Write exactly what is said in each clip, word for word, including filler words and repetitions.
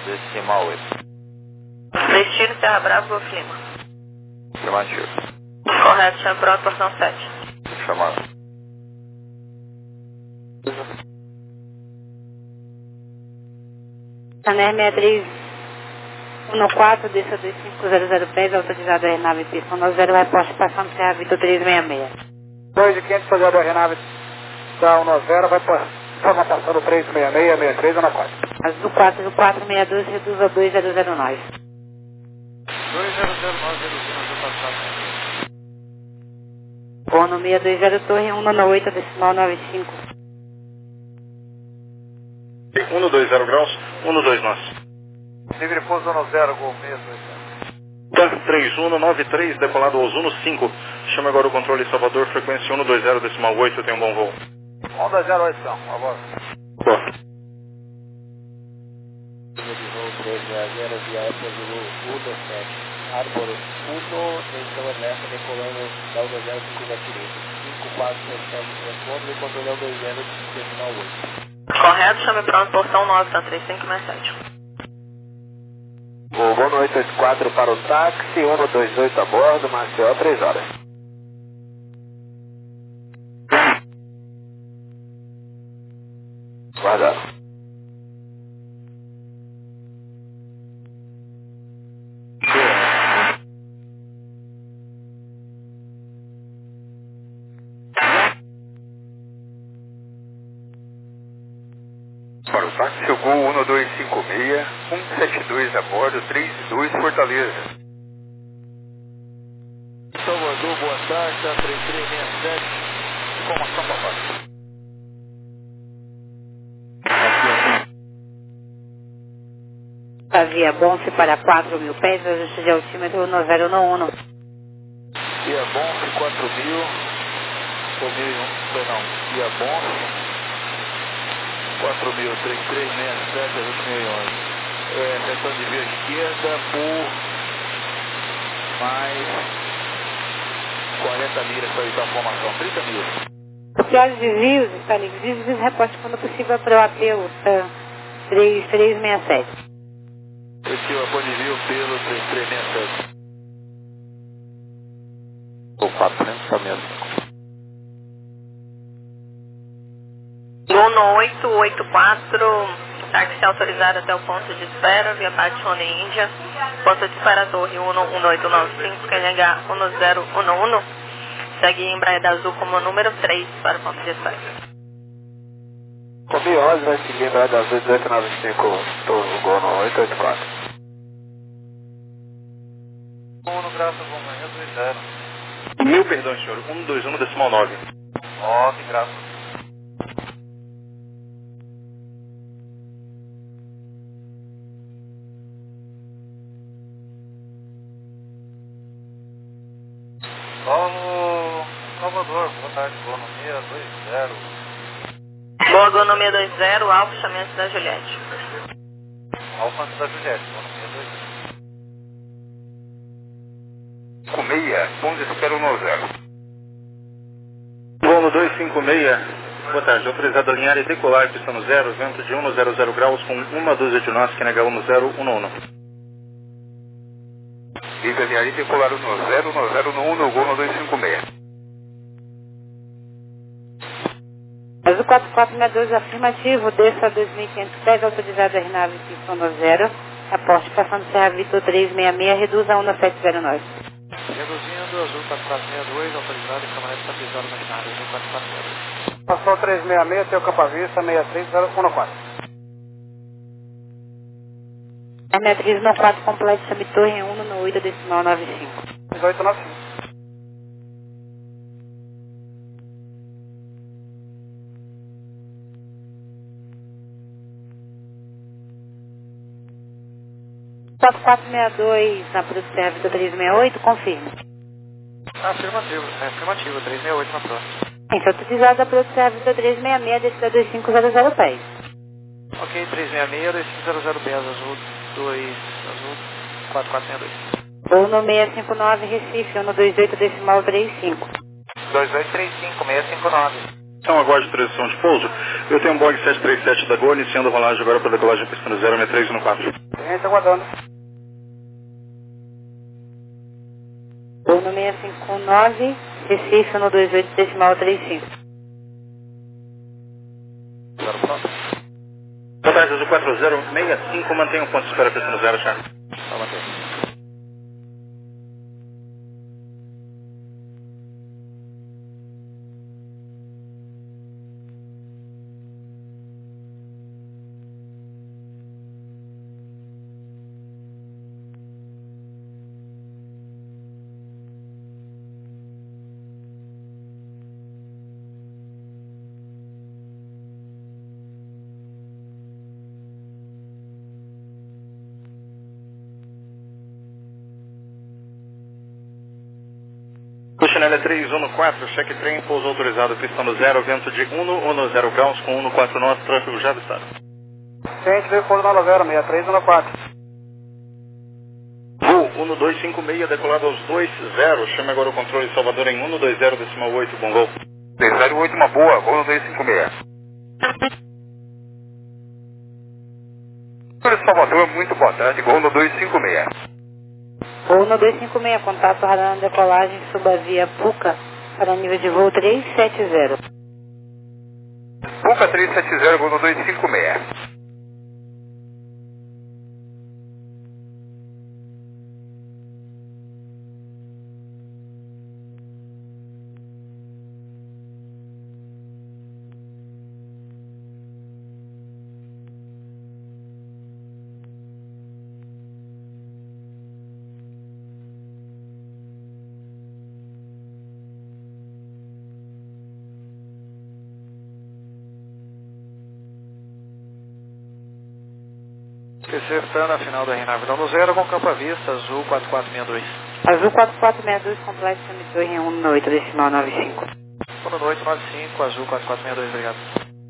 decimal oito. Destino Serra Brava, Golf Lima. Afirmativo. Correto, chame pronto, porção sete. Chamado. Saner sessenta e três quatorze, desça dois cinco zero zero pés, autorizado a aeronave pista um zero, reposte passando Serra Vitor trezentos e sessenta e seis. dois de quinhentos, fazer a aeronave da um zero, vai passar passando trezentos e sessenta e seis, sessenta e três, um quatro. Azul quatro quatro seis dois, reduz a dois zero zero nove. dois zero zero nove, reduzindo a passagem. Bono seiscentos e vinte, torre cento e noventa e oito, decimal noventa e cinco. cento e vinte graus, cento e vinte nós. Livre pouso um zero, gol mesmo. Tá, três um nove três, decolado ao Zuno cinco. Chama agora o controle Salvador, frequência cento e vinte, decimal oito, tem um bom voo. um zero, oito, por favor. Boa. três zero, via Apple U dezessete. Árbol um, direção erreta, decolando da um zero cinco da direita. cinco quatro sete transbordo e controle ao dois zero, decimal oito. Correto, chame pronto, porção nove, tá três cinco mais sete. O Bono oito oito quatro para o táxi, cento e vinte e oito a bordo, Maceió, três horas. Guardado. Para o táxi, o Gol um dois cinco seis, um sete dois a bordo, três dois Fortaleza. Salvador, boa tarde, tá três três seis sete, informação para baixo. Via Bonfe para quatro mil pés, ajuste de altímetro um zero um um. Via Bonfe, quatro mil, ou mil e um, perdão, Via Bonfe. quatro mil, três três seis sete, ajuste mil e onze. É, seção de via esquerda por mais quarenta milhas para evitar a formação, trinta milhas. Piores desvios, está livre. Desvios reposte quando possível para o apelo, uh, três três seis sete. Esse é o apoio de desvio pelo três três seis sete. O quatrocentos tá mesmo. Bono oito oito quatro, táxi autorizado até o ponto de espera, via Patione Índia, ponto de espera Torre um um oito nove cinco, Q N H um zero um um, segue Embraer da Azul como número três para o ponto de espera. Comi onze vai seguir Embraer da Azul dezoito nove cinco, o Gol oito oito quatro. um graças ao manhã, dois zero. Mil perdão, senhor, um dois um decimal nove. nove graças. Salvo Salvador, boa tarde, Bono seis dois zero. Boa Gono seis dois zero, Alfa, chamamento da Juliette. Alfa da Juliette, Bono seis dois zero. cinco seis, ponto espera um zero. Bono dois cinco seis, boa tarde, autorizado a alinhar e decolar, pista no zero, vento de cento graus com uma dúzia de nós, Q N H um zero um um. Livre alinhar e decolar um zero, um zero um um, no Gol dois cinco seis. Azul quatro quatro seis dois, afirmativo, desça dois mil e quinhentos pés, autorizado a aeronave pista um zero, aporte passando Serra Vitor trezentos e sessenta e seis, reduz a um sete zero nove. Reduzindo, Azul quatro quatro seis dois, autorizado e camarada estabilizado na estrada, Azul quatro quatro seis dois. Passou trezentos e sessenta e seis, seu Campa Vista, seis três zero um quatro. Matriz no quatro completo, chame torre um no oito, decimal nove cinco. dezoito nove cinco. quatro quatro seis dois, na Produto Serra Vitor trezentos e sessenta e oito, confirme. Afirmativo, é afirmativo, trezentos e sessenta e oito na próxima. Gente, autorizado a Produto Serra Vitor trezentos e sessenta e seis, descida dois cinco zero zero pés. Ok, trezentos e sessenta e seis, dois cinco zero zero B, Azul dois, Azul quatro quatro seis dois. Bono seiscentos e cinquenta e nove, Recife, um dois oito, decimal três cinco. dois dois três cinco, seiscentos e cinquenta e nove. Então, aguarde transição de pouso. Eu tenho um Boeing sete três sete da Gol, iniciando a rolagem agora para decolagem pista no zero seis três um quatro. gente aguardando. Voo no seis cinco nove, Recife, um dois oito, decimal três cinco. Boa tarde, Azul quatro zero seis cinco, mantenha um ponto de espera para no zero, Charlie. Tá, mantém. Chanel três um quatro, cheque trem, pouso autorizado, pista no zero, vento de um zero graus com um quatro nós, tráfego já avistado. Gente, veio pouso na zero, seis três um quatro. Voo um dois cinco seis, decolado aos dois zero, chame agora o controle Salvador em um dois zero, decimal oito, bom voo. dois zero oito, uma boa, voo no dois cinco seis. Salvador, muito boa tarde, voo no dois cinco seis. Voo no dois cinco seis, contato radar na decolagem, suba via Puca, para nível de voo três sete zero. Puca três sete zero, voo no dois cinco seis. Acertando a final da R nove no zero com campo à vista, Azul quatro quatro seis dois. Azul quatro quatro seis dois, complexo emissor em um oito, decimal nove cinco. um oito nove cinco, Azul quatro quatro seis dois, obrigado.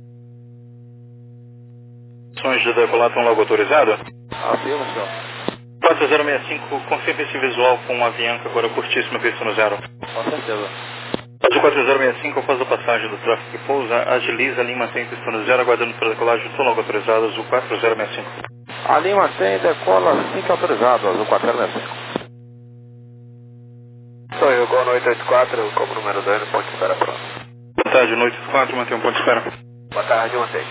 Ações de decolação logo autorizado? Afirma, senhor. quatro zero seis cinco, confirme esse visual com uma Avianca agora curtíssima, pista no zero. Com certeza. Azul quatro zero seis cinco, após a passagem do tráfego que pousa, agiliza, Lima mantém pista no zero, aguardando para decolagem, som logo autorizado, Azul quatro zero seis cinco. A Lima tem decola assim que autorizado, Azul quatro zero seis cinco. Sou eu, Gol oito oito quatro, como número dois, no ponto de espera pronto. Boa tarde, noite quatro, mantém um ponto de espera. Boa tarde, mantém.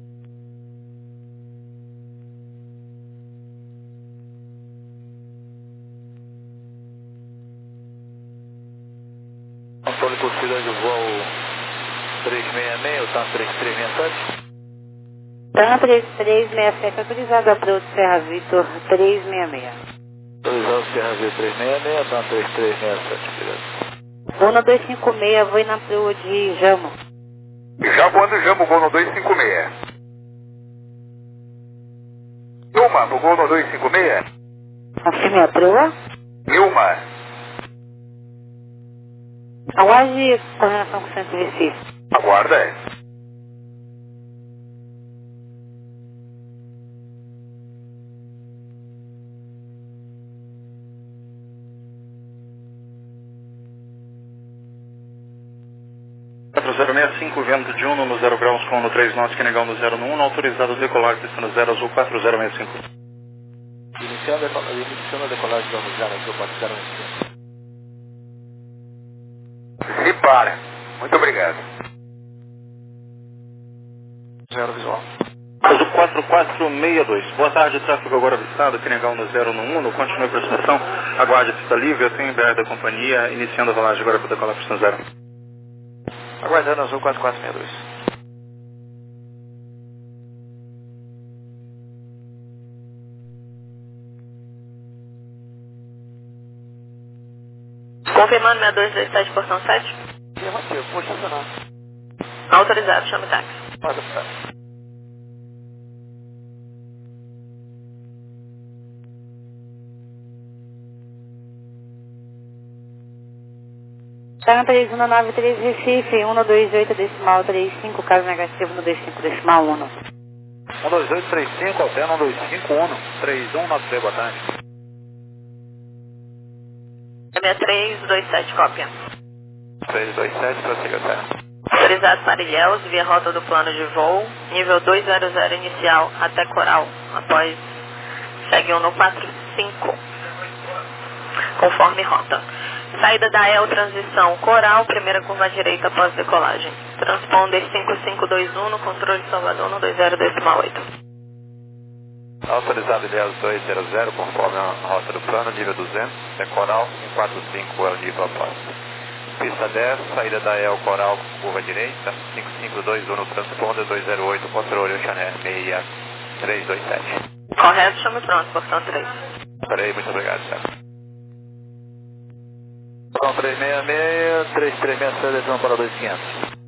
Controle possível de voo três seis seis, o TAM três três seis sete. TAM três três seis sete, autorizado, Approach Serra Vitor três seis seis. Autorizado Serra V três seis seis, TAM três três seis sete, obrigado. Vou no dois cinco seis, vou na Pro de Jamo. Já voando Jamo, Gol no dois cinco seis. Nilma, pro Gol no dois cinco seis. Confirme a proa. Nilma. Aguarde coordenação com o centro de Recife. Aguarda, é. quatro zero seis cinco, vento de um no zero graus com no três nós, que negar no zero no um, autorizado a decolar, pista no zero, Azul quatro zero seis cinco. Iniciando a decolagem, iniciando a decolagem do zero, Azul quatro zero seis cinco. Se para. Muito obrigado. Zero visual. Azul quatro quatro seis dois. Boa tarde, tráfego agora avistado, que negar no zero no um, no continue a aproximação, aguarde a pista livre, eu tenho embarque da companhia, iniciando a rolagem agora para decolar pista no zero. Aguardando Azul quatro quatro seis dois. Confirmando seis dois dois sete, portão sete. Afirmativo, vou estacionar. Autorizado, chame o táxi. Pode estar. TAM três um nove três Recife, um dois oito, decimal três cinco, caso negativo no dois cinco, decimal um. um dois oito três cinco, alterna um dois cinco um, três um nove três, boa tarde. seis três dois sete, cópia. três dois sete, prossiga, Serra. Autorizado para Ilhéus, via rota do plano de voo, nível dois zero zero inicial até Coral, após segue um no quatro cinco, conforme rota. Saída da E L, transição Coral, primeira curva à direita após decolagem. Transponder cinco cinco dois um no controle Salvador no dois zero decimal oito. Autorizado I E L dois zero zero, conforme a rota do plano, nível duzentos, é Coral, um quatro cinco é o nível após. Pista dez, saída da E L Coral, curva direita, cinco cinco dois um no transponder, dois zero oito, controle Oceanair seis três dois sete. Correto, chame pronto, portão três. Peraí, muito obrigado, senhor. Portão três seis seis, três três seis seis, decisão para dois quinhentos.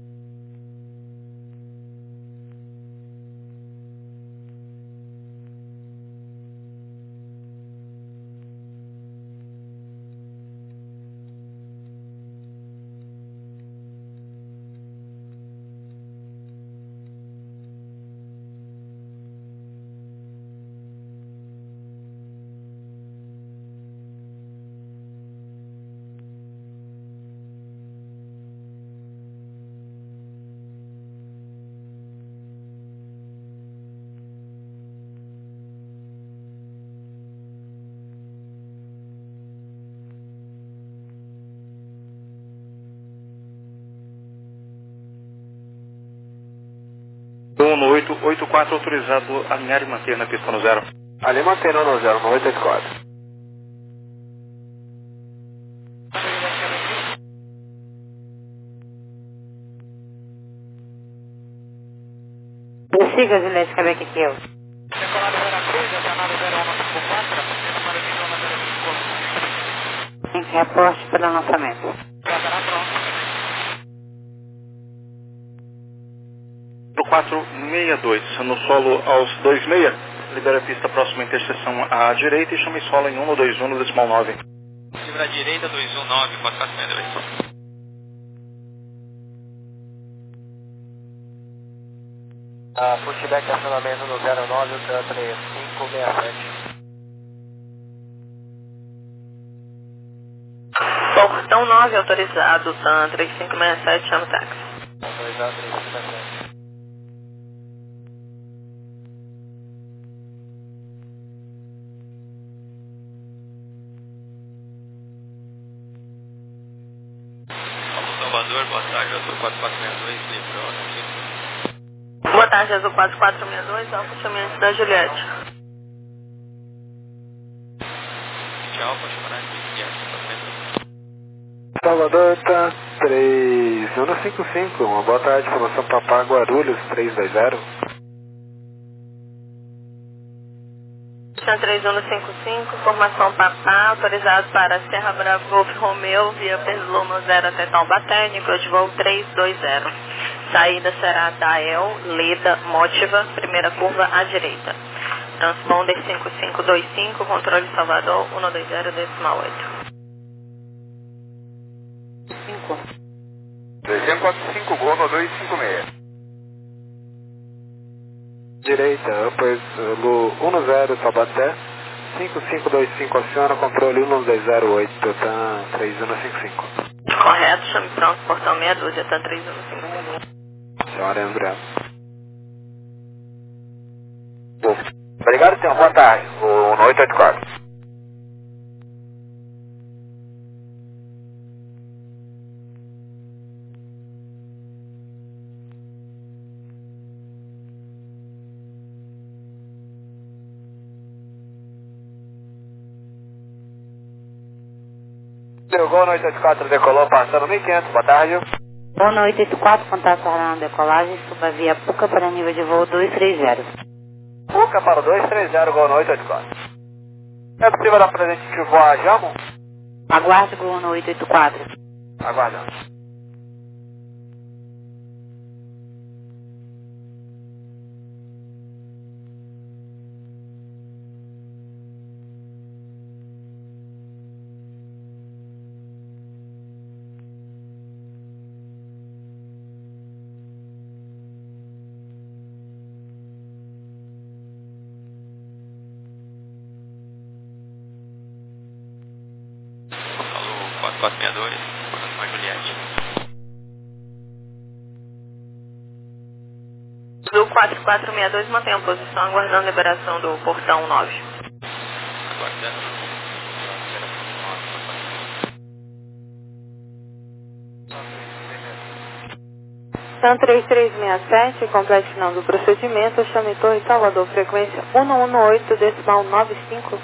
um no oito oito quatro, autorizado a alinhar e manter na pista no zero. Ali mantendo no zero, no oito oito quatro. Prossiga, Juliette, Quebec aqui eu. Decolado zero três, até a nave zero um cinco quatro, para nível zero cinco. Em que reporte para lançamento. Já estará pronto. quatro seis dois, no solo aos dois seis, libera a pista próxima à interseção à direita e chame solo em um no dois um no decimal nove. Livre à direita, dois um nove, quatro quatro seis dois. Ah, pushback acionamento no zero nove, três cinco seis sete. Portão nove, autorizado, TAM três cinco seis sete, chama o táxi. Autorizado três cinco seis sete. Salvador, boa tarde, eu sou quatro quatro seis dois, livrou, aqui. Boa tarde, Azul quatro quatro seis dois, Alfa Chamante da Juliette. Tchau, pode chamar aqui, Salvador, tá três um cinco cinco, uma boa tarde, formação Papá Guarulhos três dois zero. três um cinco cinco, formação Papá, autorizado para Serra Bravo Golf Romeu, via Pesluma zero até Taubaté, nível de voo três dois zero. Saída será da E L, Leda, Mótiva, primeira curva à direita. Transponder cinco cinco dois cinco, controle Salvador, um dois zero decimal oito. cinco. dois zero quatro cinco, Gol no dois cinco seis. Direita, upper, Lu um zero, Taubaté, cinco cinco dois cinco, aciona, controle um dois zero oito, TAM três um cinco cinco. Correto, chame pronto, portão meia dúzia, TAM três um cinco cinco. Senhora André. Obrigado, senhor. Boa tarde. O no oito oito quatro. Deu Gol no oito oito quatro, decolou, passando mil e quinhentos, boa tarde. Gol no oito oito quatro, contato na decolagem, suba via Puca para nível de voo dois três zero. Puca para o dois três zero, Gol no oito oito quatro. É possível dar presente de voar a Jamo? Aguarde Gol no oito oito quatro. Aguardando. quatro quatro seis dois, formação a Juliette. Do quatro quatro seis dois, mantém a posição aguardando a liberação do portão nove. aguardando a espera continuar. São três três seis sete, completinando o procedimento, chame Torre Salvador, frequência um um oito, decimal nove cinco.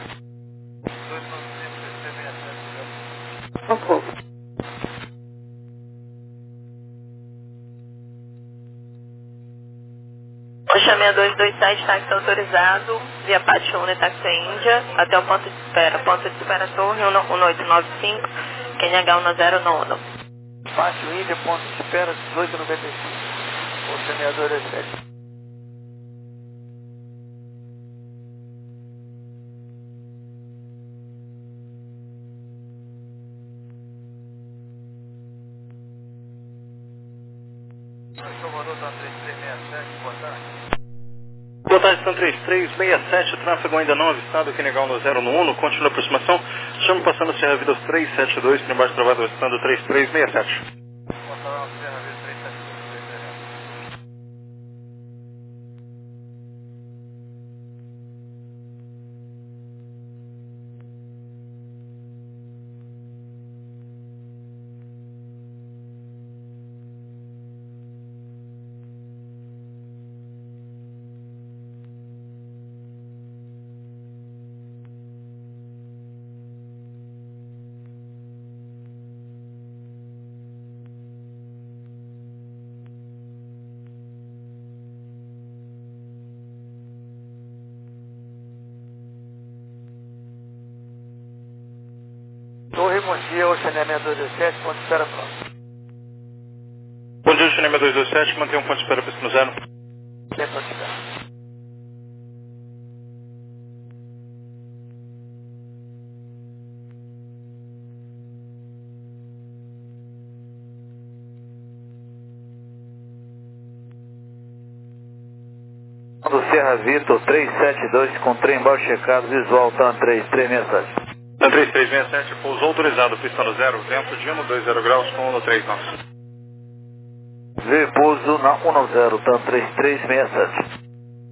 Um pouco. O chame dois dois sete, táxi autorizado, via Pátio Uno e Táxi Índia, até o ponto de espera. Ponto de espera Torre um oito nove cinco, Q N H um zero um um. Pátio Índia, ponto de espera dezoito noventa e cinco. O semeador é sete. Boa tarde, são três três seis sete, tráfego ainda não avistado, Q N H um zero um um, continua a aproximação, chamo passando Serra Vidas três sete dois, por embaixo travado avistando três três seis sete. Torre, bom dia, Oceanemia dois dois sete, ponto de espera próximo. Bom dia, Oceanemia dois dois sete, mantém um ponto de espera para esse zero. Tem ponto de espera. Do Serra Vitor três sete dois com trem embaixo checado, visual TAM três três seis sete. TAM três três seis sete, pouso autorizado, pista no zero, vento de um dois zero graus com um três nove. V pouso na um zero, TAM três três seis sete.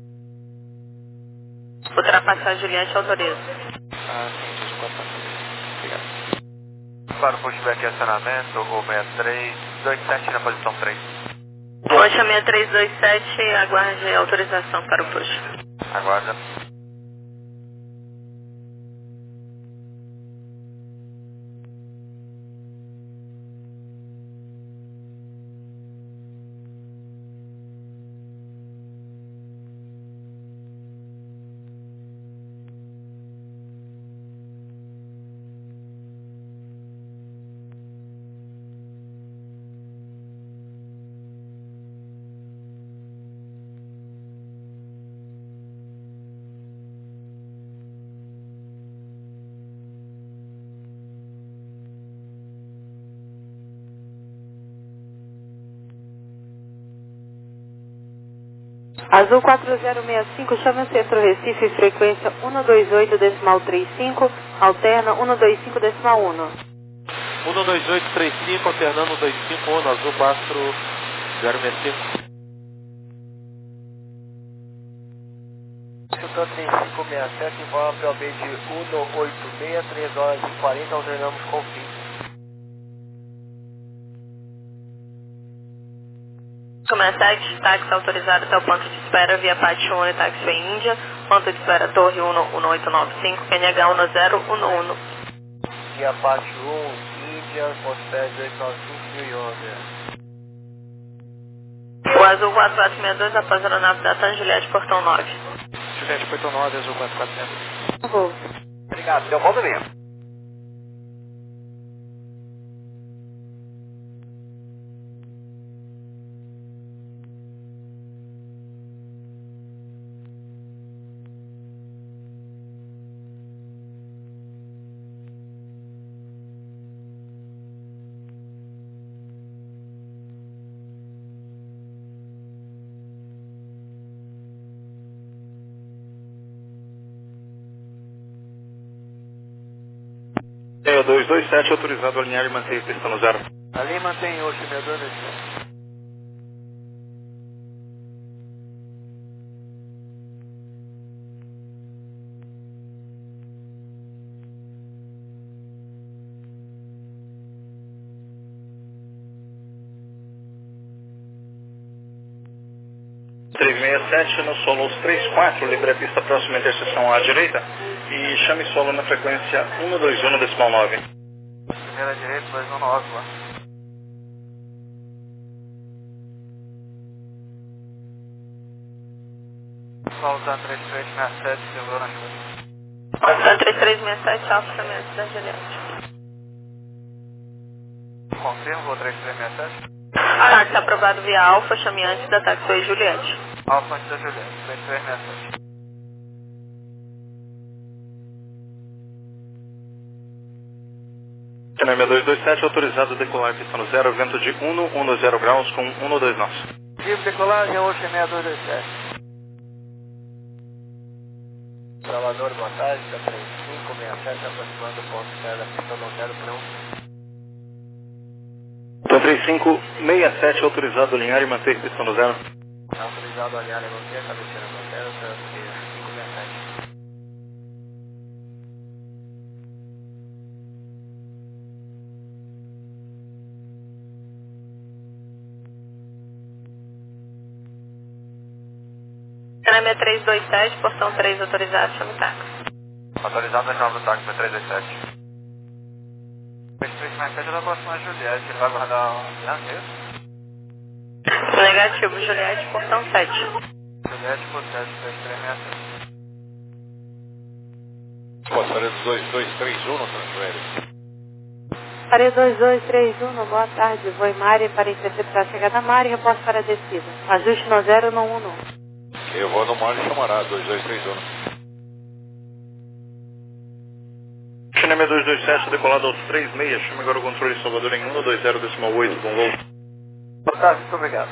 Ultrapassar Juliette autoriza. Ah, sim, desculpa. Obrigado. Para o pushback e acionamento, o seis três dois sete na posição três. Rocha seis três dois sete, aguarde autorização para o push. Aguarda. Azul quatro zero seis cinco, chama Centro Recife, frequência um dois oito, decimal trinta e cinco, alterna um dois cinco, decimal um. um dois oito três cinco, alternando um dois cinco um, Azul quatro zero seis cinco. Chutando três cinco seis sete, informa P O B de um oito seis, três horas e quarenta, alternamos com fim. sete, táxi autorizado até o ponto de espera via Pátio Uno e Táxi Índia, ponto de espera Torre um oito nove cinco, Q N H um zero um um. Via Pátio um, Índia, ponto de espera dois nove cinco mil e onze. O Azul quatro quatro seis dois, após a aeronave da TAM Juliette, portão nove. Juliette, portão nove, Azul quatro quatro seis dois. Vou. Obrigado, deu volta mesmo. dois dois sete, autorizado a alinhar e manter a pista no zero. Ali mantém o semeador nesse. três seis sete, no solo os três quatro, livre a pista próxima interseção à direita e chame solo na frequência um dois um decimal nove. Primeira direita, dois um nove lá. Volta três três seis sete, lembrou na chuva. Volta três três seis sete, Alfa Caminhante da Juliette. Confirmo, vou três três seis sete. Táxi aprovado via Alfa, chame antes da Taxiway Juliette. Alfa antes da Juliette, três três seis sete. Cinema dois dois sete, autorizado a decolar pista no zero, vento de um dez graus com um dois nós. Livre decolagem, Ocean seis dois dois sete. Salvador, boa tarde, da três cinco seis sete, aproximando o ponto zero da pista no zero para um. Então três cinco seis sete, autorizado a alinhar e manter pista no zero. Autorizado a alinhar e manter, cabeceira no zero, três cinco seis sete. Cinema três dois sete, portão três autorizado, chame táxi. Autorizado a chave do táxi três dois sete. três três seis sete é da próxima Juliette, ele vai guardar o dianteiro. Negativo, Juliette, portão sete. Juliette por sete, três três seis sete. Passaria dos dois dois três um no Transfer. Parei dois dois três um, boa tarde. Vou Mari para interceptar a chegada Mari, reposto para a descida. Ajuste no zero no um um. Eu vou no Mário Chamará, dois dois três um. Cinema dois dois sete, decolado aos três seis, chame agora o controle Salvador em um dois zero decimal oito, bom voo. Boa tarde, muito obrigado.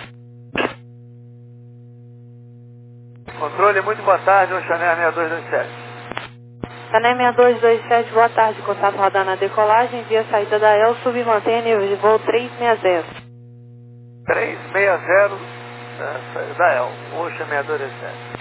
Controle, muito boa tarde, Ocean seis dois dois sete. Cané seis dois dois sete, boa tarde. Contato rodando a decolagem, via saída da El, submantém nível de voo três seis zero. três seis zero, da saída da El, Ocean seis dois dois sete.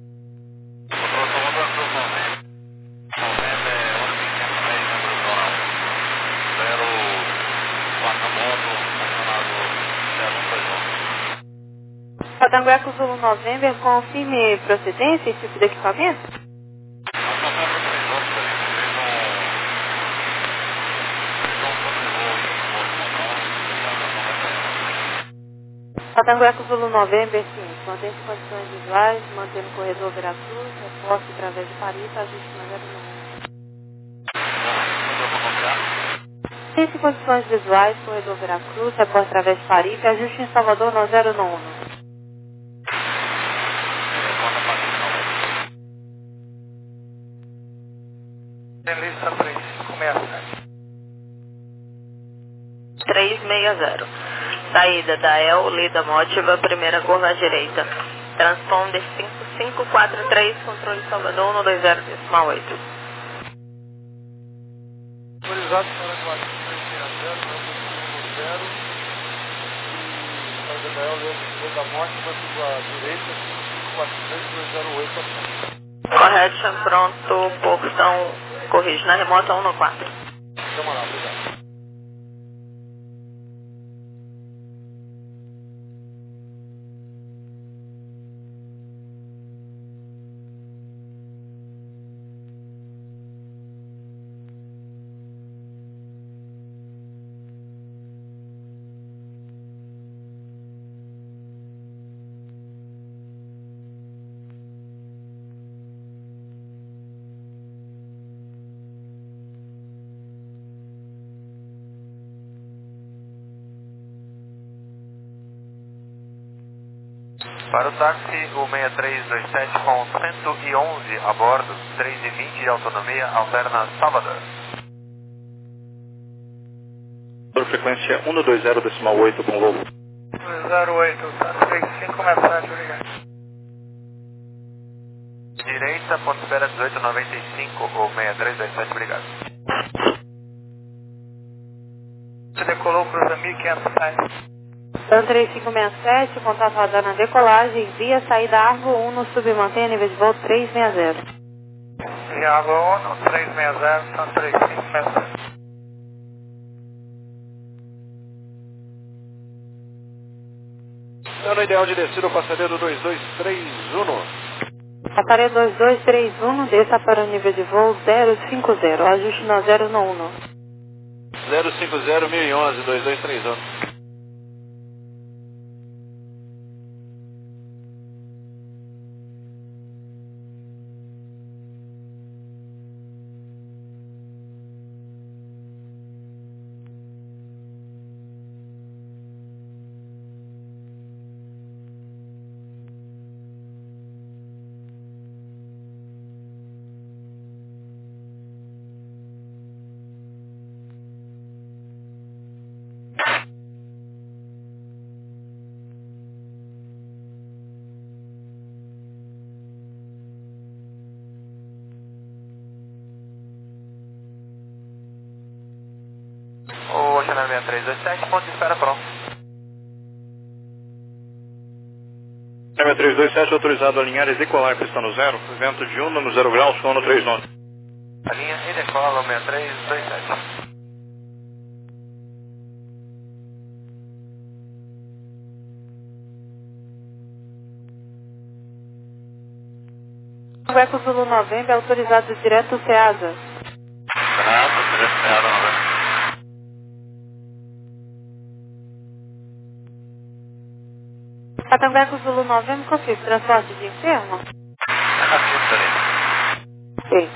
Patangueco Zulu November, confirme procedência e tipo de equipamento? Patangueco Zulu November, sim. Mantém-se condições visuais, mantendo o corredor Veracruz, reforço através de Paris, ajuste no zero um. Mantém-se condições visuais, corredor Veracruz, reforço através de Paris, ajuste em Salvador no zero um. Tem lista três cinco seis sete. três seis zero. Saída da El, Lida Mótiva, primeira curva à direita. Transponder cinco cinco quatro três, controle Salvador um dois zero decimal oito. Autorizado para quatro três seis zero, um zero. E saída da El, Lida Mótiva, curva à direita, cinco cinco quatro três, dois zero oito. Correction, pronto, portão, corrige na remota um no quatro. Vamos lá, obrigado. Para o táxi, o seis três dois sete com cento e onze a bordo, três e vinte de autonomia, alterna Salvador. Por frequência um dois zero decimal oito, bom voo. dois zero oito, tá três cinco seis sete, obrigado. Direita, ponto espera dezoito noventa e cinco, ou seis três dois sete, obrigado. Você decolou para os mil e quinhentos pés. Então três cinco seis sete, contato rodando a decolagem, via saída Arvo um no submantém nível de voo três seis zero. Iago um, três seis zero, são três cinco seis sete. Plano ideal de descida, o passageiro dois dois três um. Passageiro dois dois três um, desça para o nível de voo zero cinco zero, ajuste na zero no um. zero cinco zero mil e onze, dois dois três um. O Oceanário seis três dois sete, ponto de espera pronto. seis três dois sete, autorizado a alinhar e decolar, pista no zero, vento de um, número zero graus, sono três nove. A linha e decola seis três dois sete. Eco Zulu Novembro, autorizado direto Ceasa. Certo, direto Ceasa Novembro. Catangueco Zulu Novembro, confirma transporte de enfermo? Ok.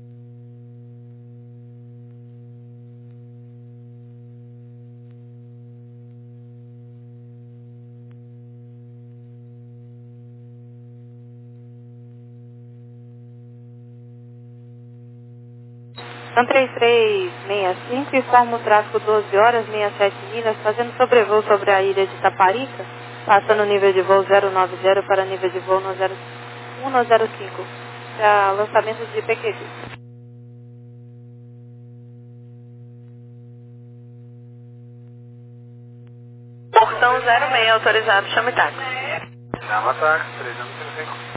São três três seis cinco, informa o tráfego doze horas, sessenta e sete milhas, fazendo sobrevoo sobre a ilha de Taparica, passando o nível de voo zero nove zero para nível de voo no zero um no zero cinco, para lançamento de P Q D. Portão zero seis, autorizado, chame táxi. Chama táxi, três um cinco cinco.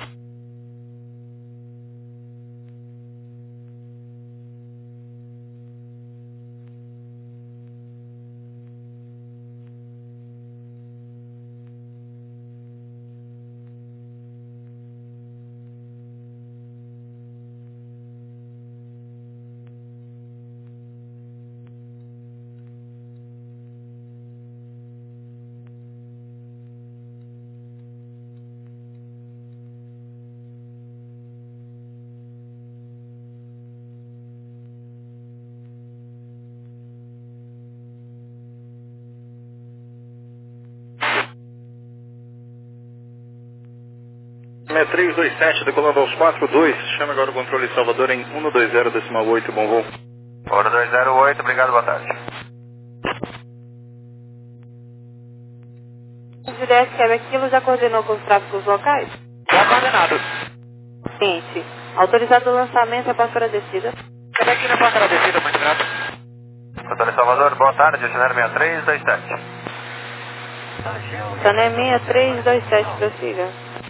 seis três dois sete, decolando aos quatro dois, chama agora o controle Salvador em um dois zero decimal oito, bom voo. Hora dois zero oito, obrigado, boa tarde. O Juliette Quebec Kilo já coordenou com os tráficos locais? Já coordenado. Seguinte, autorizado o lançamento após para a descida. Quebec Kilo após para a descida, muito grato. Controle Salvador, boa tarde, Oceanário seis três dois sete. Sané seis três dois sete, prossiga.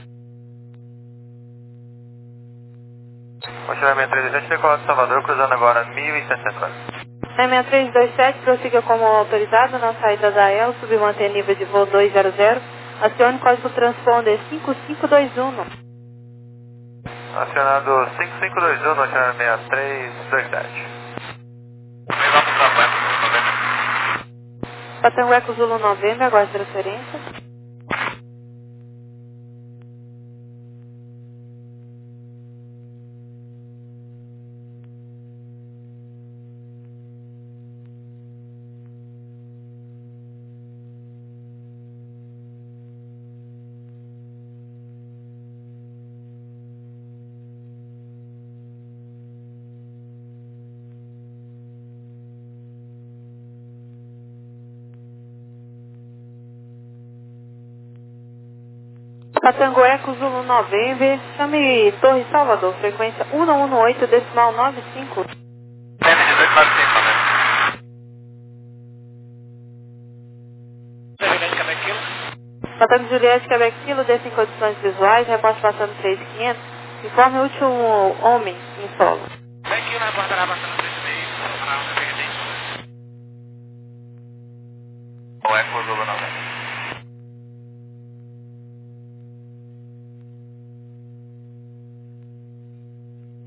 Oceanário seis três dois sete, decolado de Salvador, cruzando agora mil e setecentos. seis três dois sete, prossiga como autorizado na saída da E L, submanter nível de voo dois zero zero, acione código transponder cinco cinco dois um. Acionado cinco cinco dois um, no Oceanário seis três dois sete. Catangueco Zulu Novembro, aguarde transferência. Catangueco Zulu Novembro, chame Torre Salvador, frequência um um oito, decimal nove cinco. Catango Juliette Quebec Kilo, desce em condições visuais, reposte passando três mil e quinhentos, informe o último homem em solo. O Eco Zulu Novembro.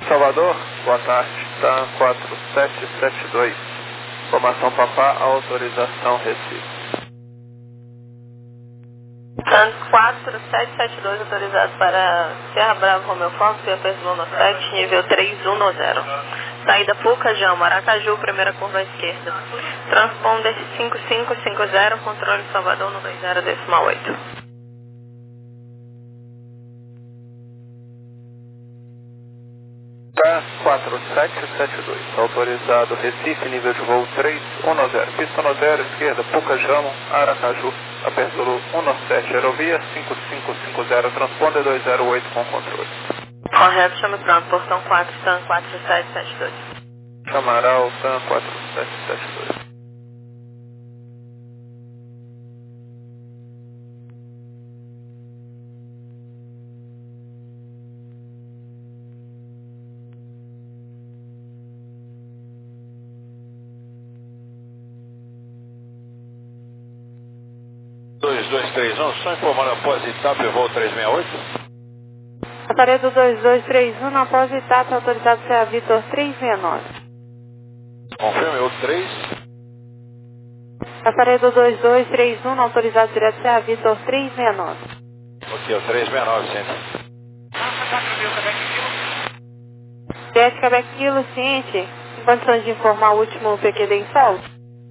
Salvador, boa tarde, TAM quatro sete sete dois, informação Papá, autorização Recife. TAM quatro sete sete dois, autorizado para Serra Bravo, Romeu Fox, Via Perzuno sete, nível três um zero. Saída Pucajão, Maracaju, primeira curva à esquerda. Transponder cinco cinco cinco zero, controle Salvador no dois zero decimal oito. TAM quatro sete sete dois, autorizado Recife, nível de voo três um zero, pista no zero, esquerda, Pucajão, Aracaju, aperto um sete, aerovia cinco cinco cinco zero, transponder dois zero oito com controle. Correto, chame pronto, portão quatro, TAM quatro sete sete dois. Chamará o TAM quatro sete sete dois. dois dois três um, só informando após etapa, eu vou três seis oito. Aparelho dois dois três um, após etapa, autorizado Serra Vitor três seis nove. Confirme, outro três. Aparelho dois dois três um, autorizado direto Serra Vitor três seis nove. Ok, o três seis nove, sim. Jet Quebec Kilo, ciente, em condições de informar o último P Q D em solo?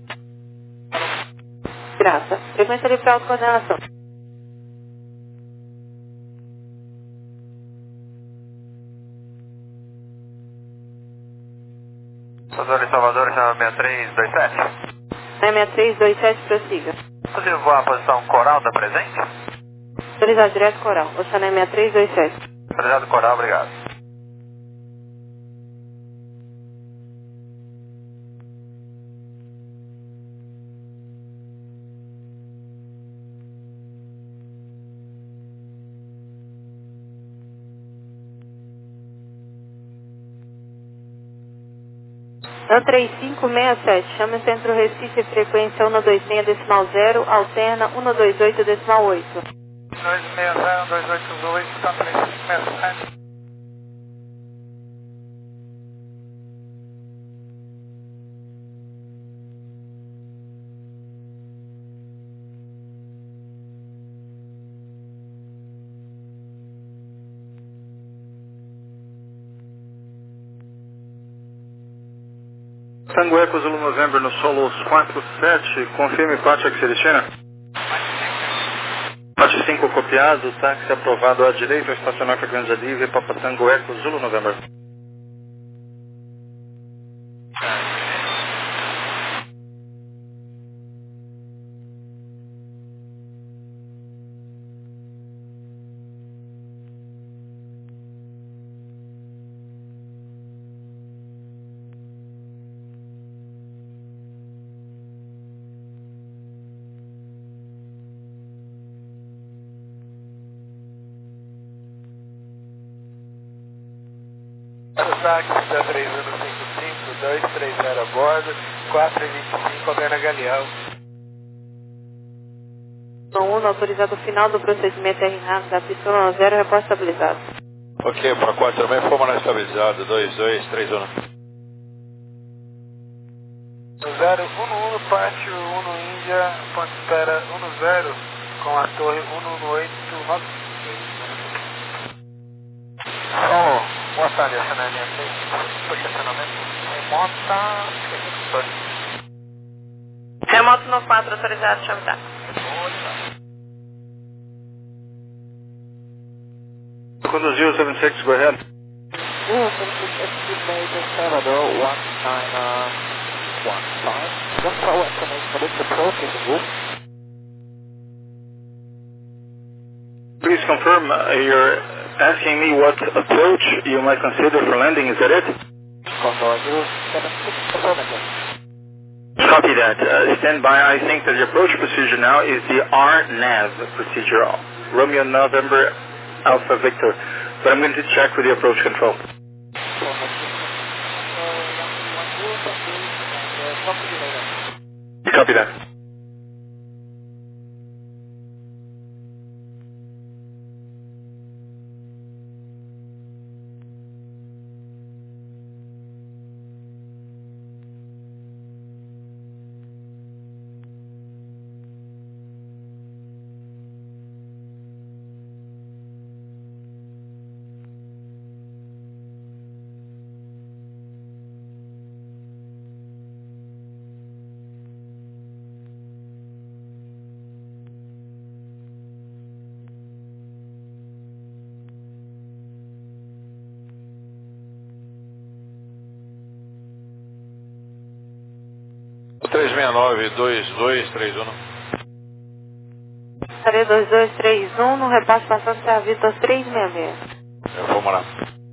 Graça. Frequência de autocoordenação. Salvador, Salvador, chama seis três dois sete. seis três dois sete, prossiga. Possível voar a posição coral da presente? Autorizado direto Coral, Oceana seis três dois sete. Autorizado coral, obrigado. TAM três cinco seis sete, chama Centro Recife, frequência um dois seis decimal zero, alterna um dois oito decimal oito. dois seis zero, dois oito oito, TAM três cinco seis sete. Tango Eco Zulu November no Solos quatro sete, confirme Pacha Xeristina. Pacha cinco copiado, táxi aprovado à direita, estacionar frequência livre, Papa Tango Eco Zulu November. Táxi da três um cinco cinco, dois três zero a bordo, quatro e vinte e cinco, Alberna Galeão. um, autorizado final do procedimento R RAV da pista um zero, repórter estabilizado. Ok, para quatro também, forma não estabilizado, dois dois três um. zero um um, pátio um Índia, ponto espera um zero, com a torre um um oito nove. Oh. Boa tarde, essa é a linha seis, posicionamento remota, Remoto no quatro, autorizado, chame tá. Conduziu sete seis, go ahead. Yeah, Salvador one nine one five. Just power information for this approach is in room. Please confirm uh, you're asking me what approach you might consider for landing, is that it? Condor zero seven six, affirmative. Copy that. Uh, stand by. I think that the approach procedure now is the R NAV procedure, Romeo November Alpha Victor. But I'm going to check with the approach control. Copy that. três seis nove, dois dois três um. Passarei dois dois três um, no repasse passando até a Vitor três seis seis. Eu vou morar.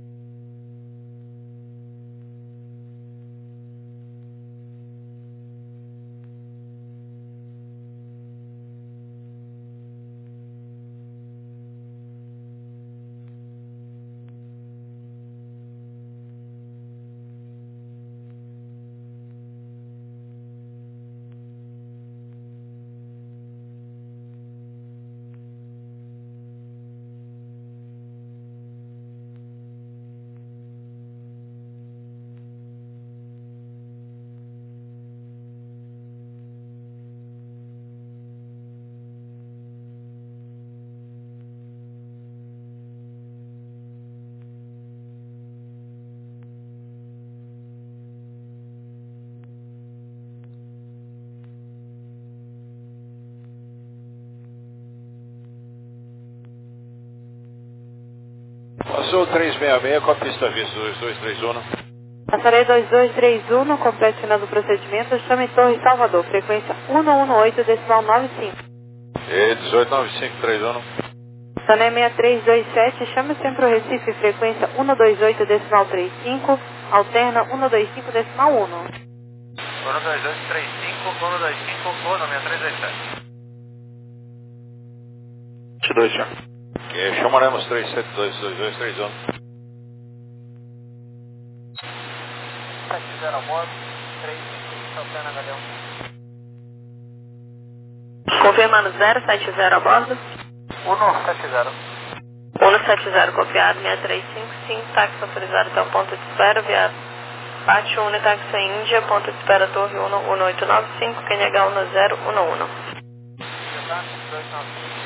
Passou três seis seis com a pista vista dois dois três um. Passarei dois dois três um, no completo final do procedimento, chame Torre Salvador, frequência um um oito, decimal nove cinco. E dezoito nove cinco três um. Sané seis três dois sete, chame Centro Recife, frequência um dois oito, decimal três cinco, alterna um dois cinco, decimal um. um dois dois três cinco, um dois cinco, Bono seis três dois sete. vinte e dois, senhor. Que chamaremos três sete dois dois dois três um. sete zero a bordo, três cinco, alterna H D um. Confirmando zero sete zero a bordo. um sete zero. um sete zero copiado, seis três cinco cinco, táxi autorizado até o ponto de espera, viado. Parte um, táxi Índia, ponto de espera Torre um um oito nove cinco, Q N H um zero um um. dois nove cinco.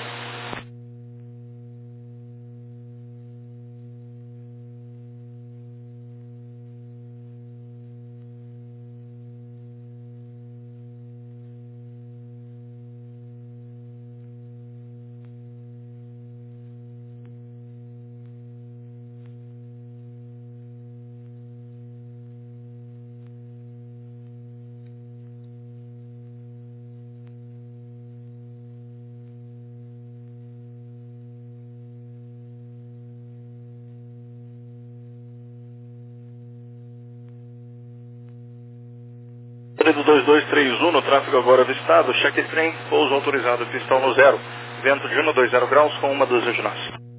do dois dois três um, no tráfego agora avistado, cheque trem, pouso autorizado, pistão no zero, vento de um a dois zero graus com uma dúzia de nós.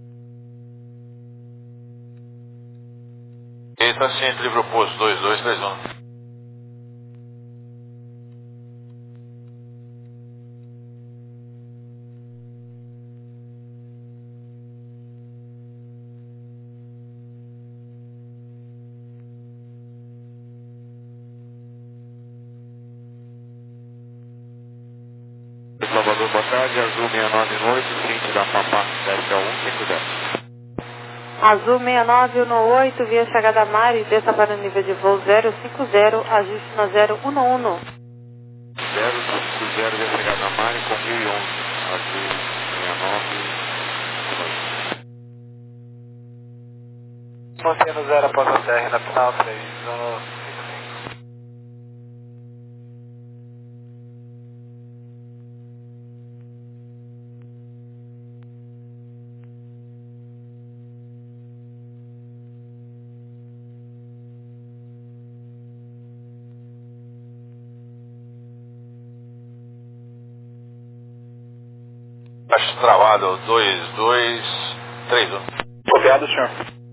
Eita, ciente, livre oposto, dois dois três um. Salvador, boa tarde, Azul seis nove um oito, frente da Papá, Delta um cinco zero. Azul seis nove um oito, via chegada Mari, desça para o nível de voo zero cinco zero, ajuste na zero um um. zero cinco zero, via chegada Mari com mil e onze, Azul seis nove um oito. Mantendo zero após a T R na final três, zona cinco cinco. Acho travado, dois dois três um. Copiado, senhor.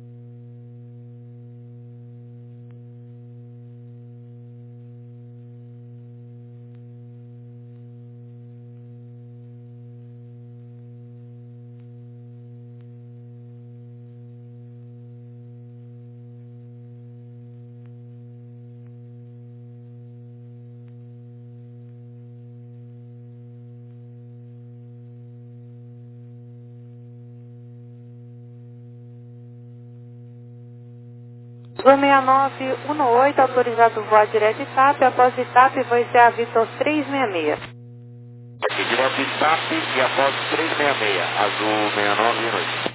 Azul seis nove um oito, autorizado voar direto TAP, após TAP vai ser a Vitor três seis seis. Aqui direto TAP e após três seis seis, Azul seis nove um oito.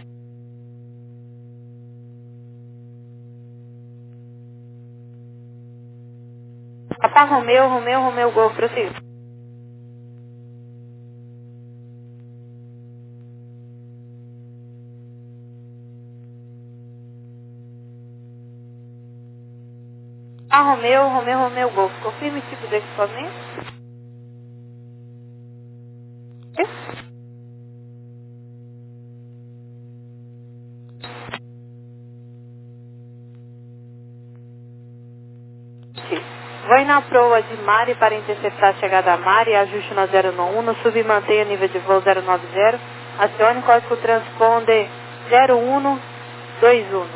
Papa Romeu, Romeu, Romeu Golf, prossiga. Papa Romeu, Romeu, Romeu Golf, confirme o tipo de equipamento. Vai na proa de Mari para interceptar a chegada a Mari, ajuste no zero um um, sub e mantenha nível de voo zero nove zero, acione código transponder zero um dois um.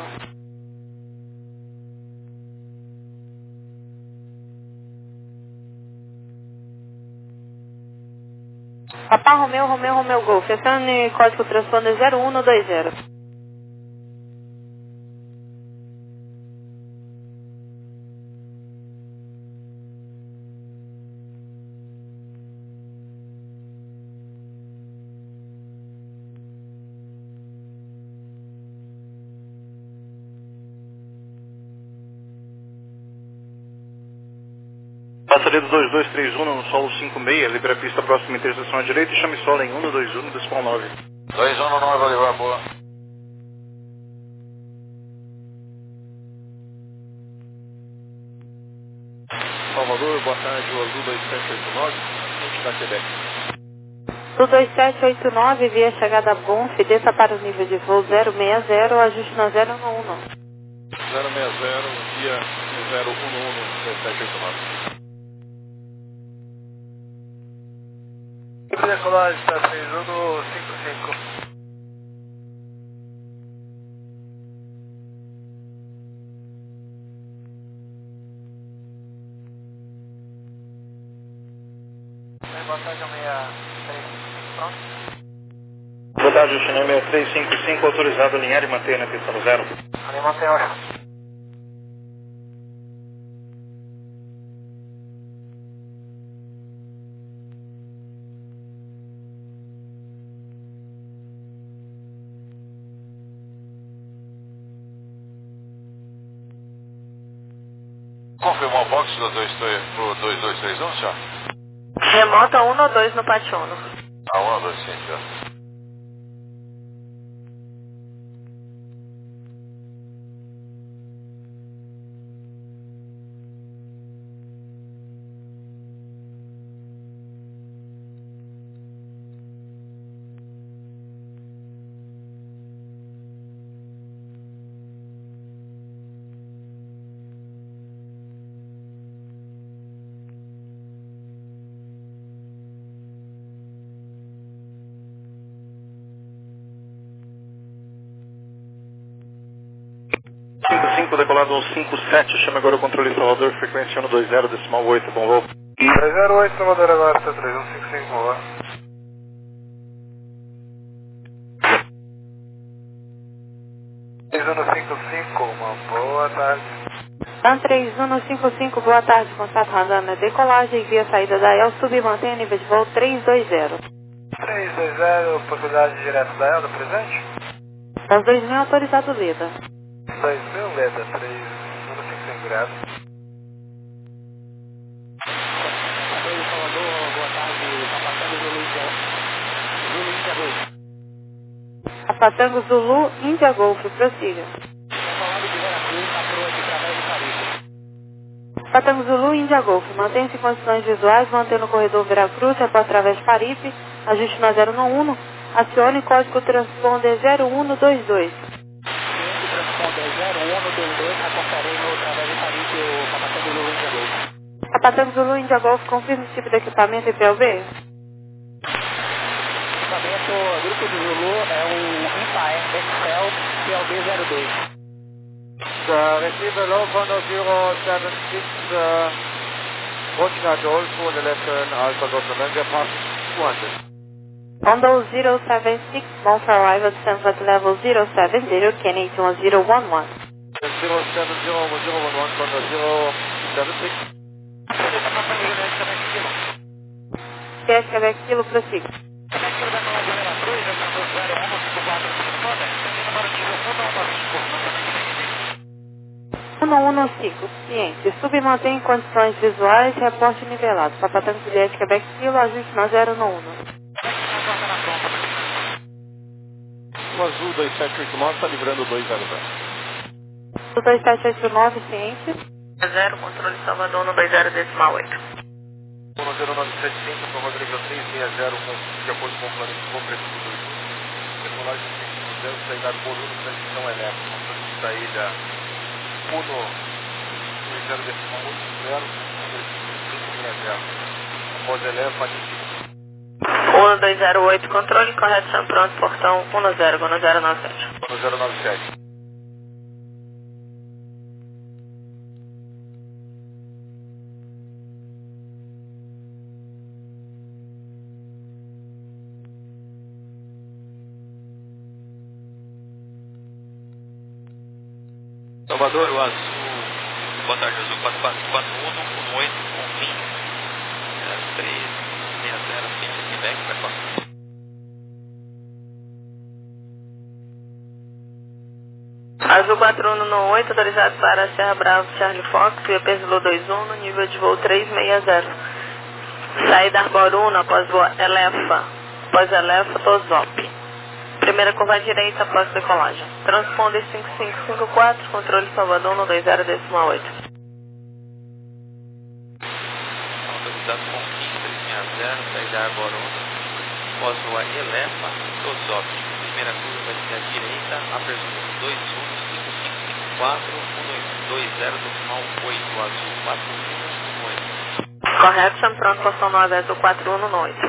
Papa Romeu, Romeu, Romeu Golf, acione código transponder zero um dois zero. Passaria do dois dois três um no solo cinco seis, libera a pista próxima interseção à direita e chame solo em um dois um, decimal nove. dois um nove, vai levar boa. Salvador, boa tarde, o Azul dois sete oito nove, gente da Quebec. Do dois sete oito nove, via chegada Bonf, desça para o nível de voo zero seis zero, ajuste no zero um um. zero seis zero, via zero um um, dois sete oito nove. Decolagem, está seis um cinco cinco. Boa tarde, seis três cinco, pronto? Boa tarde, China seis três cinco cinco, autorizado a alinhar e manter na pista no zero. Ali mantém ótimo. Confirmou o box do dois dois três um, senhor? Remota um ou dois no Pachono. Ah, um ou dois, sim, senhor. cinco cinco, decolado um cinco sete, chame agora o controle Salvador, frequência um dois zero, decimal oito, bom voo. três zero oito, Salvador agora, está três um cinco cinco, boa. três um cinco cinco, uma boa tarde. TAM três um cinco cinco, boa tarde, contato radar, decolagem via saída da E L, sub e mantenha nível de voo três dois zero. três dois zero, possibilidade de direto da E L, presente? Das dois mil autorizado Leda. dois mil, Leda, três um cinco cinco, graças. Oi, Salvador, boa tarde, está passando do Zulu Índia Golf. Apatango Zulu, Índia Golf, prossiga. Falando de Veracruz, na proa de Través do Caribe. Apatango Zulu, Índia Golf, mantenha-se em condições visuais, mantendo o corredor Veracruz, após através de Paripe, ajuste no zero um um, acione código transponder zero um dois dois. Transponder zero um dois dois, reportarei no Través do Caribe, o Papatango Zulu Índia Golf. Apatango Zulu, Índia Golf, confirme o tipo de equipamento e P L B? Equipamento Grupo de Zulu é um Empire Excel P L B zero dois. The receiver low Fondo zero seven six, uh, Rotina Golf, for the left turn, Alpha Golf November, pass two hundred. Fondo zero seven six, Mount Arrival, Stanford Level zero seven zero, Kennedy one zero one one. zero seven zero zero one one, Fondo zero seven six. C S Quebec Kilo, prossiga. um um cinco, ciente. Sub e mantém em condições visuais, reporte nivelado. Papa Tango Juliette, Quebec Kilo, ajuste na zero um um. O azul dois sete oito nove está livrando dois zero zero. dois sete oito nove, ciente. zero, controle Salvador no dois zero decimal oito. um zero nove sete cinco, para Rodrigo três seis zero, com, de acordo com o plano de voo preço do dois um. Decolagem seis cinco zero, saída por Uno, transmissão elétrica. Controle de saída Uno dois zero decimal oito zero, número cinco cinco seis zero. Após eleva, um dois zero oito, controle correto, São pronto, portão um zero, um zero nove sete. um zero nove sete. Salvador, o azul, boa tarde, azul quatro quatro quatro um, um oito, com fim, três seis zero, fim de Quebec, para quatro. Azul quatro um um oito, autorizado para Serra Bravo, Charlie Fox, via Peso dois um, no nível de voo três seis zero. Saída Arboruno, após voo Elefa, após Elefa, Tosop. Primeira curva à direita, após decolagem. Transponder cinco cinco cinco quatro, controle Salvador no dois zero decimal oito. Autorizado com fim três seis zero, saída Arboruno, após voo Elefa, Tosop. Primeira curva à direita, apresenta dois um, cinco cinco cinco quatro, dois zero decimal oito, azul quatro um um oito. Correto, São pronto, porção nove, azul quatro um um oito.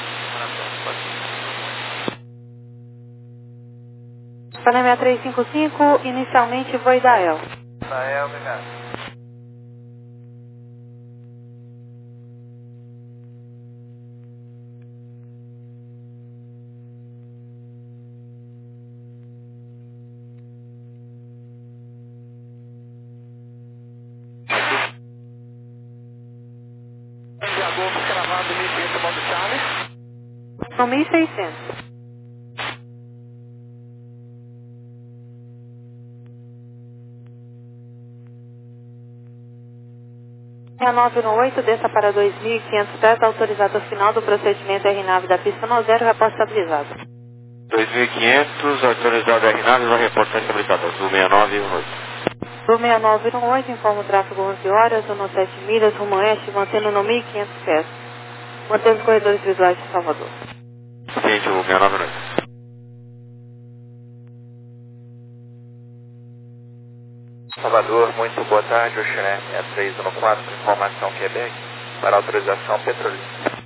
Panamá três cinco cinco, inicialmente voo Idael. Idael, obrigado. Golfo cravado mil e quinhentos, modo Charlie. São mil e seiscentos. seis nove um oito, desça para dois mil e quinhentos pés, autorizado ao final do procedimento R nave da pista no zero, reporte estabilizado. dois mil e quinhentos, autorizado R nave, vai reporte estabilizado, azul seis nove um oito. Do seis nove um oito, informa o tráfego onze horas, sete milhas, rumo oeste, mantendo no mil e quinhentos pés. Mantendo os corredores visuais de Salvador. Ciente, o seis nove um oito. Salvador, muito boa tarde, o Chile seis três um quatro, informação Quebec, para autorização Petrolina.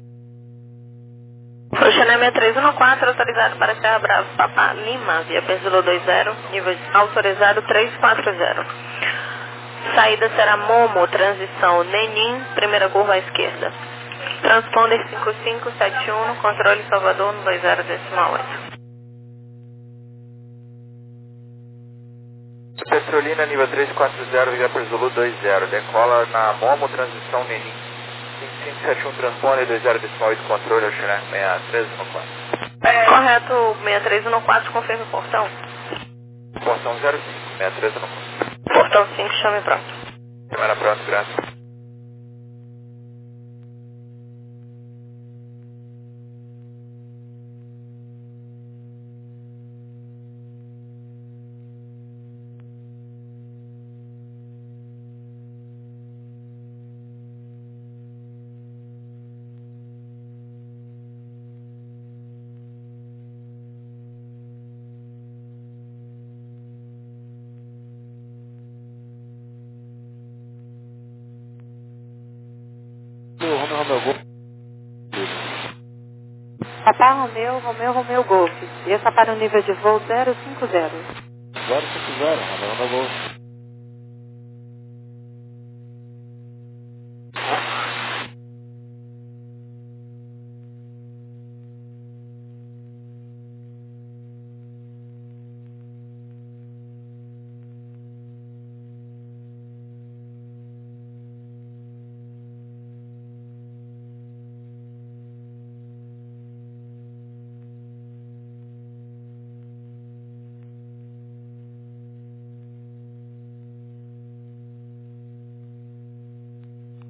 O Chile seis três um quatro, autorizado para Serra Bravo, Papa Lima, via Peso dois zero, nível autorizado três quatro zero. Saída será Momo, transição Nenim, primeira curva à esquerda. Transponder cinco cinco sete um, controle Salvador no dois zero decimal oito. Petrolina, nível três quatro zero, Via Perzulu dois zero, decola na Momo, transição Nenim. cinco cinco sete um, transponder dois zero decimal oito, controle, Chile seis três um quatro. Correto, seis três um quatro, confirma o portão. Portão zero cinco, seis três um quatro. Portão cinco, chame pronto. Câmera pronto, graças. Papá Romeu, Romeu, Romeu Golf. Desça para o nível de voo zero cinco zero. zero cinco zero, Romeu, Romeu Golf.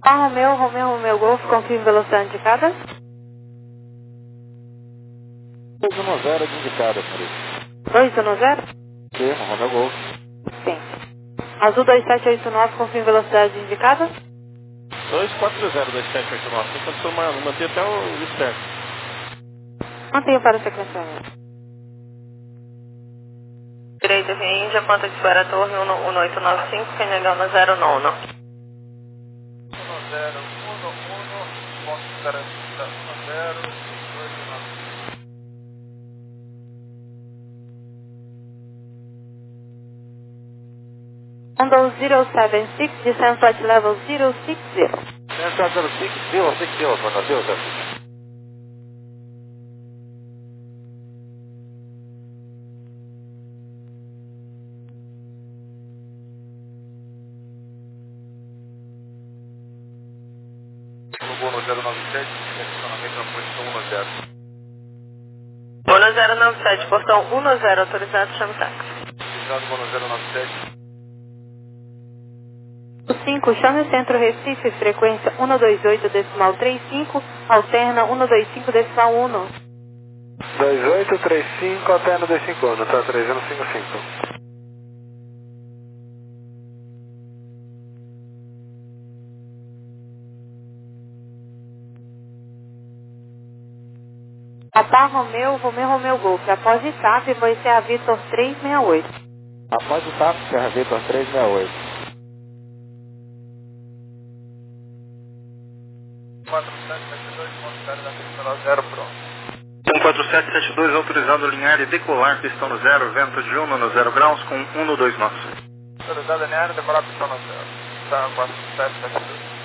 Papa Romeu, Romeu, Romeu Golf, confirme velocidade indicada. dois um zero de indicada, senhorita. dois um zero? Sim, Romeu Golf. Sim. Azul dois sete oito nove, confirme velocidade indicada. dois quatro zero, dois sete oito nove. Tem condição de manter até o externo. Mantenha para o sequenciamento. Direita via Índia, ponta de espera torre um oito nove cinco, Q N H zero nove. um zero um um, ponto de garantida um zero dois nove. Windows zero seven six, descend flight level zero six zero. Descend zero six zero, six zero, for zero seven. No zero nove sete, estacionamento na posição um zero. Bono zero nove sete, portão um zero, autorizado, chame táxi. Autorizado, Bono zero nove sete. cinco, chame o centro Recife, frequência um dois oito decimal trinta e cinco, alterna um dois cinco decimal um. dois oito três cinco, alterna dois cinco um, tá três zero cinco cinco. Papa Romeu, Romeu, Romeu Golf. Após o T A P, vai ser a Vitor três seis oito. Após o T A P, Serra Vitor três seis oito. quatro sete sete dois, ponto zero, da pista zero, pronto. um quatro sete sete dois, autorizado a alinhar e decolar, pistão no zero, vento de um no zero graus, com um no dois nós. Autorizado a alinhar e decolar, pistão no zero. Tá, quatro sete sete dois.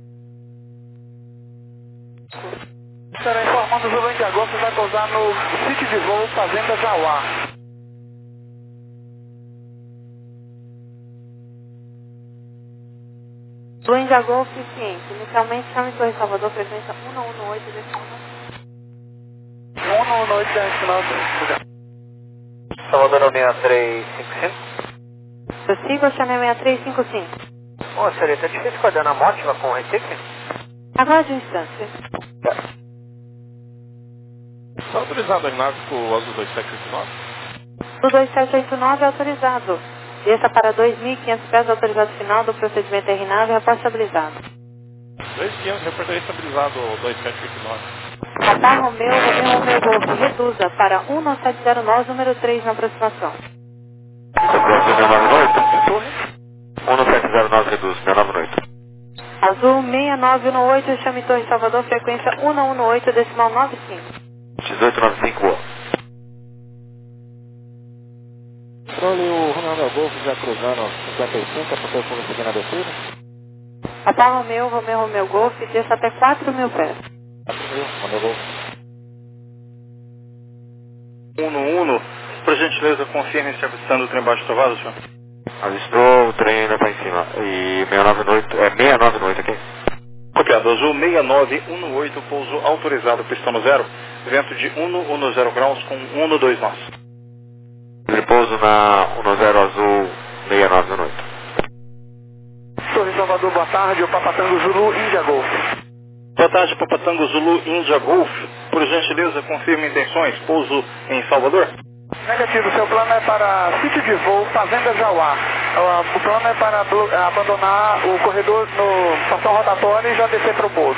Será informando o Zulu Índia Golf vai pousar no sítio de voo Fazenda Jauá. Zulu Índia Golf, ciente. Inicialmente, chame Torre Salvador, frequência um um oito decimal um um oito decimal Salvador seis três cinco cinco. Prossiga, chame seis três cinco cinco. Ô, senhorita, é difícil coordenar a Mótima com o Recife? Aguarde um instante. Está autorizado a alinhar com o Azul dois sete oito nove? O dois sete oito nove é autorizado. Desça para dois mil e quinhentos pés, autorizado final do procedimento R nove, reporte estabilizado. dois mil e quinhentos, reportaria estabilizado dois sete oito nove. Papa Romeu, Romeu, Romeu Golf, reduza para um nove sete zero nove, número três na aproximação. um nove sete zero nove, reduz, meu nove oito. Azul seis nove um oito, chame Torre Salvador, frequência um um oito decimal nove cinco. dezoito nove cinco. Controle o Romeu Golf já cruzando cinquenta e cinco, é porque eu fui seguir na descida. Papa Romeu, Romeu, Romeu Golf, desça até quatro mil pés. quatro mil, Romeu Golf. um no um, por gentileza, confirme se avistando o trem baixo travado, senhor. Avistou o trem ainda para em cima. E seis nove oito, é seis nove oito aqui. Copiado, Azul seis nove um oito, pouso autorizado, pistão no zero, vento de um no zero graus, com um no dois nós. Repouso na um zero Azul seis nove um oito. Torre Salvador, boa tarde, o Papatango Zulu Índia Golf. Boa tarde, Papatango Zulu Índia Golf. Por gentileza, confirme intenções, pouso em Salvador. Negativo, seu plano é para sítio de voo Fazenda Jauá. O plano é para abandonar o corredor no estação rotatória e já descer para o pouso.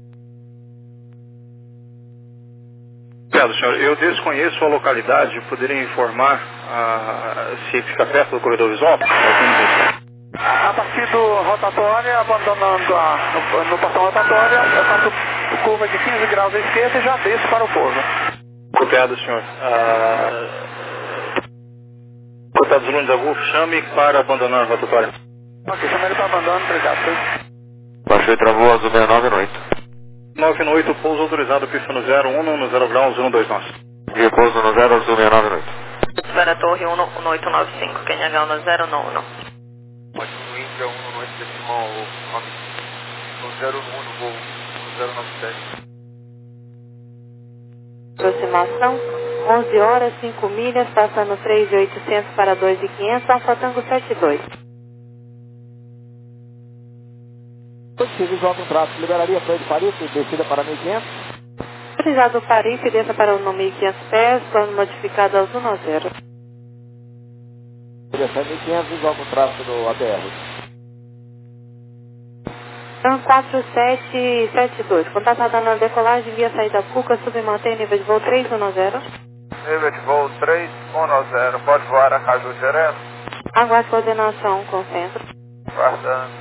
Obrigado, senhor. Eu desconheço a localidade, poderia informar ah, se fica perto do corredor visual? A partir do rotatória, abandonando a, no, no portão rotatória, eu faço curva de quinze graus à esquerda e já desço para o pouso. Copiado, senhor. Ah, Copiado, Zulu Índia Golf, chame para abandonar a rotatória. Ok, chama ele para abandono, obrigado. Baixou e travou Azul seis nove um oito. nove oito, pouso autorizado, pista no zero, um no zero graus, um dois nós. Repouso no zero Azul seis nove um oito. Espera torre um oito nove cinco, Q N H zero nove. Ótimo, Índia um oito decimal nove cinco, zero um, voo zero nove sete. Aproximação, onze horas, cinco milhas, passando três mil e oitocentos para dois mil e quinhentos, Alfa Tango sete dois. Se visual com tráfego, liberaria freio de Paris e descida para mil e quinhentos. Autorizado Paris e desça para no mil e quinhentos pés, plano modificado aos um zero. Direção mil e quinhentos, visual com tráfego do A T R. Então, quatro sete sete dois, contatada na decolagem via saída Cuca, submantém nível de voo três um zero. Nível de voo três um zero, pode voar a Caju direto? Aguarde coordenação com o centro. Guardando.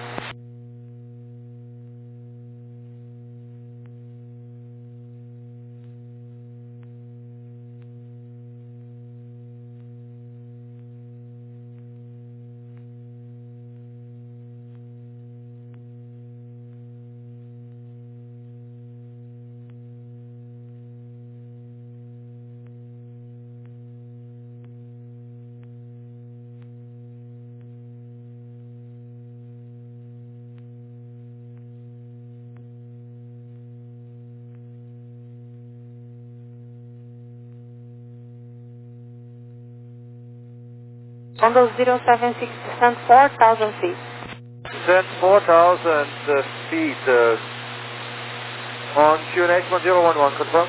Windows zero seven six, descend four thousand feet. Descend four thousand uh, feet uh, on Q N H one zero one one, confirm?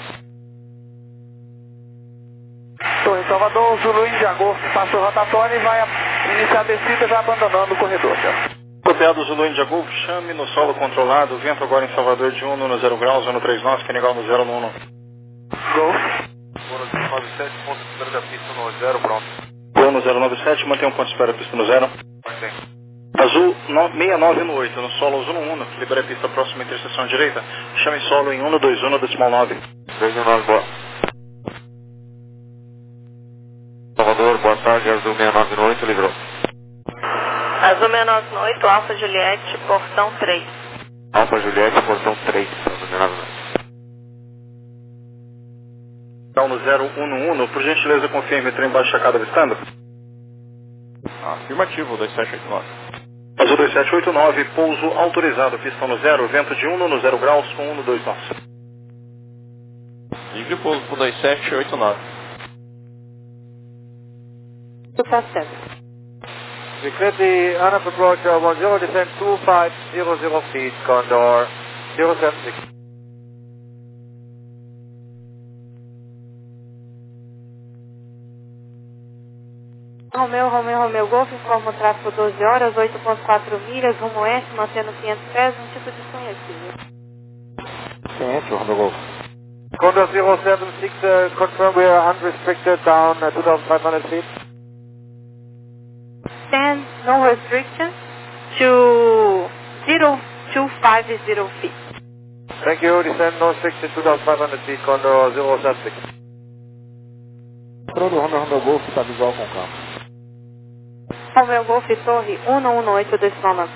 Estou em Salvador, Zulu India Golf, passou rotatório e vai iniciar a descida já abandonando o corredor. Copiado Zulu India Golf, chame no solo controlado, vento agora em Salvador de um no zero graus, um no três nós, que legal no zero no um. Golf. Bônus nove sete, ponto de espera da pista no zero, pronto. Bônus no zero nove sete, mantém um ponto de espera, pista no zero. Azul sessenta e nove no oito, no solo azul no um, libera a pista próxima interseção direita, chame solo em um no dois um no decimal nove. dois um nove, boa. Salvador, boa tarde, Azul sessenta e nove no oito, livrou. Azul sessenta e nove no oito, Alfa Juliette, portão três. Alfa Juliette, portão três, Azul sessenta e nove no oito. Então no zero um no um, por gentileza confirme o trem baixo chacada avistando. Afirmativo, dois sete oito nove. Azul dois sete oito nove, pouso autorizado, pista no zero, vento de um no zero graus com um no dois nós. Livre pouso para dois sete oito nove. Tá certo. Declare the on-off approach uh, one zero, descend two five zero zero feet, Condor zero seven six. Romeu, Romeu, Romeu Golf, informa o tráfego doze horas, oito ponto quatro milhas, rumo oeste, mantendo quinhentos pés, um tipo desconhecido. Ciente, Romeu Golf. Condor zero seven six, uh, confirm we are unrestricted down uh, two thousand five hundred feet. Stand, no restriction, to zero two five zero feet. Thank you, descend no restriction two thousand five hundred feet, Condor zero seven six. Todo Romeu, Romeu Golf está visual com o campo. Romeu Golf, torre um um oito, decimal nove.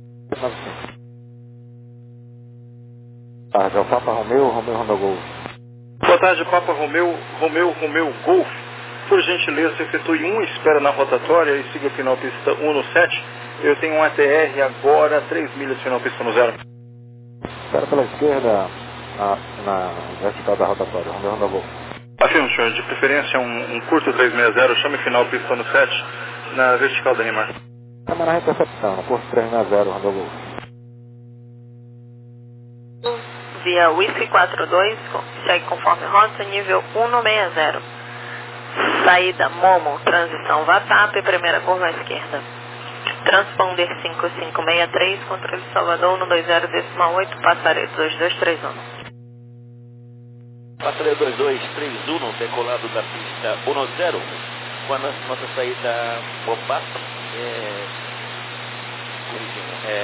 Tarde, é o Papa Romeu, Romeu, Romeu Golf. Boa tarde, Papa Romeu, Romeu, Romeu Golf. Por gentileza, efetue uma espera na rotatória e siga final pista um no sete. Eu tenho um A T R agora, três milhas final pista no zero. Espera pela esquerda, na, na vertical da rotatória, Romeu, Romeu Golf. Afirmo, senhor, de preferência um, um curto três seis zero, chame final pista no sete, na vertical da Neymar. Câmara na recepção, no curso três seis zero, Romeu Golf. Via Whisky quatro dois, segue conforme rota, nível um seis zero. Saída Momo, transição Vatap, primeira curva à esquerda. Transponder cinco cinco seis três, controle Salvador no dois zero decimal oito, passaredo dois dois três um. Passaredo dois dois três um, decolado da pista um zero, com a nossa saída Bombasta, é,